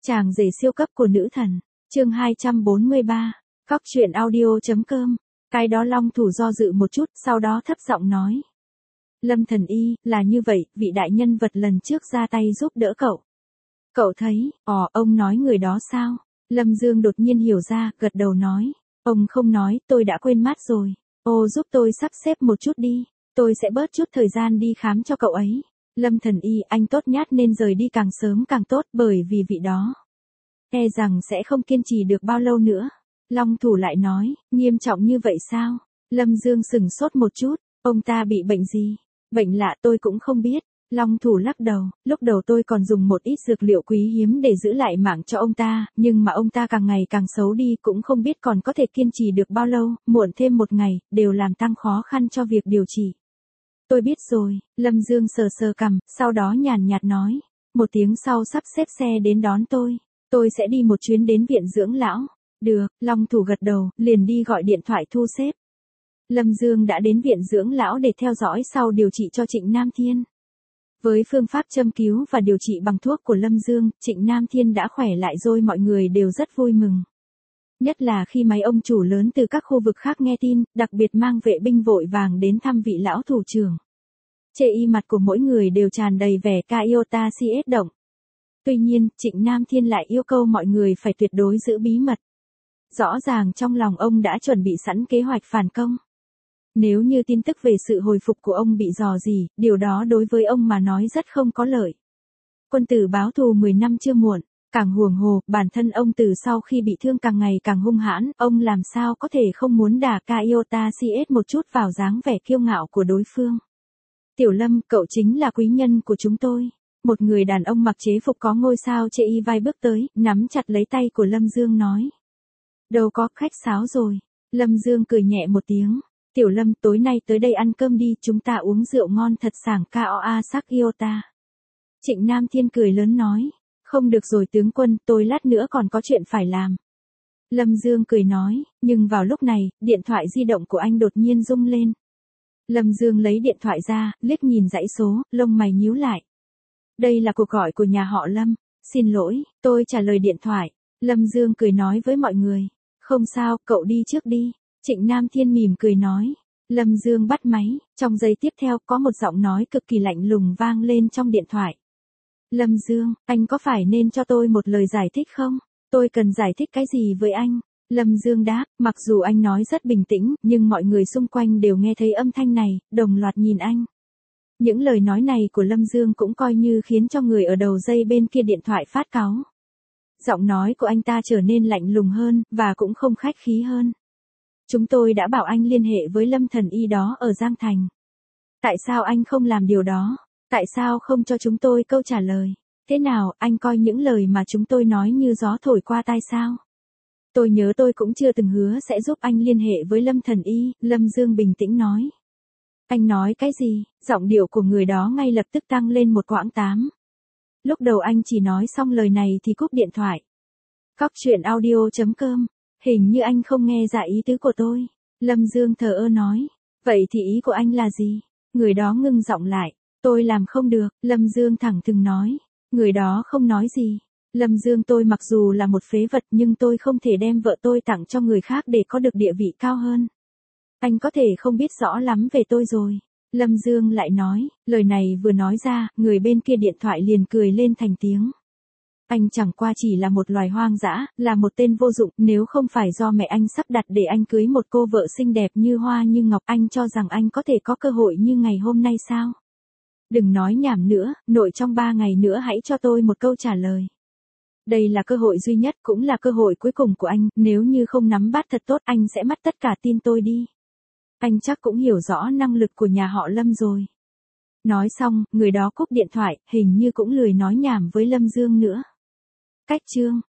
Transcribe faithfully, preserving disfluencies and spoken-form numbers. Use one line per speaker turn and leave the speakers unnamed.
Chàng rể siêu cấp của nữ thần, chương hai trăm bốn mươi ba, Cóc truyện audio.com, cái đó Long Thủ do dự một chút, sau đó thấp giọng nói. Lâm Thần Y, là như vậy, vị đại nhân vật lần trước ra tay giúp đỡ cậu. Cậu thấy, ồ, ông nói người đó sao? Lâm Dương đột nhiên hiểu ra, gật đầu nói. Ông không nói, tôi đã quên mất rồi. Ô giúp tôi sắp xếp một chút đi, tôi sẽ bớt chút thời gian đi khám cho cậu ấy. Lâm Thần Y, anh tốt nhát nên rời đi càng sớm càng tốt bởi vì vị đó e rằng sẽ không kiên trì được bao lâu nữa. Long Thủ lại nói, nghiêm trọng như vậy sao? Lâm Dương sừng sốt một chút, ông ta bị bệnh gì? Bệnh lạ tôi cũng không biết. Long Thủ lắc đầu, lúc đầu tôi còn dùng một ít dược liệu quý hiếm để giữ lại mạng cho ông ta, nhưng mà ông ta càng ngày càng xấu đi cũng không biết còn có thể kiên trì được bao lâu, muộn thêm một ngày, đều làm tăng khó khăn cho việc điều trị. Tôi biết rồi, Lâm Dương sờ sờ cằm, sau đó nhàn nhạt nói, một tiếng sau sắp xếp xe đến đón tôi, tôi sẽ đi một chuyến đến viện dưỡng lão. Được, Long Thủ gật đầu, liền đi gọi điện thoại thu xếp. Lâm Dương đã đến viện dưỡng lão để theo dõi sau điều trị cho Trịnh Nam Thiên. Với phương pháp châm cứu và điều trị bằng thuốc của Lâm Dương, Trịnh Nam Thiên đã khỏe lại rồi, mọi người đều rất vui mừng. Nhất là khi mấy ông chủ lớn từ các khu vực khác nghe tin, đặc biệt mang vệ binh vội vàng đến thăm vị lão thủ trưởng. Chê y mặt của mỗi người đều tràn đầy vẻ Iota siết động. Tuy nhiên, Trịnh Nam Thiên lại yêu cầu mọi người phải tuyệt đối giữ bí mật. Rõ ràng trong lòng ông đã chuẩn bị sẵn kế hoạch phản công. Nếu như tin tức về sự hồi phục của ông bị dò dỉ, điều đó đối với ông mà nói rất không có lợi. Quân tử báo thù mười năm chưa muộn, càng huồng hồ, bản thân ông từ sau khi bị thương càng ngày càng hung hãn, ông làm sao có thể không muốn đả Iota siết một chút vào dáng vẻ kiêu ngạo của đối phương. Tiểu Lâm, cậu chính là quý nhân của chúng tôi. Một người đàn ông mặc chế phục có ngôi sao chê y vai bước tới, nắm chặt lấy tay của Lâm Dương nói. Đâu có, khách sáo rồi. Lâm Dương cười nhẹ một tiếng. Tiểu Lâm, tối nay tới đây ăn cơm đi, chúng ta uống rượu ngon thật sảng Koa sắc Iota. Trịnh Nam Thiên cười lớn nói. Không được rồi tướng quân, tôi lát nữa còn có chuyện phải làm. Lâm Dương cười nói, nhưng vào lúc này, điện thoại di động của anh đột nhiên rung lên. Lâm Dương lấy điện thoại ra, liếc nhìn dãy số, lông mày nhíu lại. Đây là cuộc gọi của nhà họ Lâm. Xin lỗi, tôi trả lời điện thoại. Lâm Dương cười nói với mọi người. Không sao, cậu đi trước đi. Trịnh Nam Thiên mỉm cười nói. Lâm Dương bắt máy, trong giây tiếp theo có một giọng nói cực kỳ lạnh lùng vang lên trong điện thoại. Lâm Dương, anh có phải nên cho tôi một lời giải thích không? Tôi cần giải thích cái gì với anh? Lâm Dương đáp, mặc dù anh nói rất bình tĩnh, nhưng mọi người xung quanh đều nghe thấy âm thanh này, đồng loạt nhìn anh. Những lời nói này của Lâm Dương cũng coi như khiến cho người ở đầu dây bên kia điện thoại phát cáu. Giọng nói của anh ta trở nên lạnh lùng hơn, và cũng không khách khí hơn. Chúng tôi đã bảo anh liên hệ với Lâm Thần Y đó ở Giang Thành. Tại sao anh không làm điều đó? Tại sao không cho chúng tôi câu trả lời? Thế nào, anh coi những lời mà chúng tôi nói như gió thổi qua tai sao? Tôi nhớ tôi cũng chưa từng hứa sẽ giúp anh liên hệ với Lâm Thần Y, Lâm Dương bình tĩnh nói. Anh nói cái gì? Giọng điệu của người đó ngay lập tức tăng lên một quãng tám. Lúc đầu anh chỉ nói xong lời này thì cúp điện thoại. Cóc truyện audio.com, hình như anh không nghe ra ý tứ của tôi. Lâm Dương thờ ơ nói. Vậy thì ý của anh là gì? Người đó ngưng giọng lại. Tôi làm không được, Lâm Dương thẳng thừng nói. Người đó không nói gì. Lâm Dương, tôi mặc dù là một phế vật nhưng tôi không thể đem vợ tôi tặng cho người khác để có được địa vị cao hơn. Anh có thể không biết rõ lắm về tôi rồi. Lâm Dương lại nói, lời này vừa nói ra, người bên kia điện thoại liền cười lên thành tiếng. Anh chẳng qua chỉ là một loài hoang dã, là một tên vô dụng, nếu không phải do mẹ anh sắp đặt để anh cưới một cô vợ xinh đẹp như hoa như ngọc, anh cho rằng anh có thể có cơ hội như ngày hôm nay sao? Đừng nói nhảm nữa, nội trong ba ngày nữa hãy cho tôi một câu trả lời. Đây là cơ hội duy nhất, cũng là cơ hội cuối cùng của anh, nếu như không nắm bắt thật tốt anh sẽ mất tất cả, tin tôi đi. Anh chắc cũng hiểu rõ năng lực của nhà họ Lâm rồi. Nói xong, người đó cúp điện thoại, hình như cũng lười nói nhảm với Lâm Dương nữa. Cách chương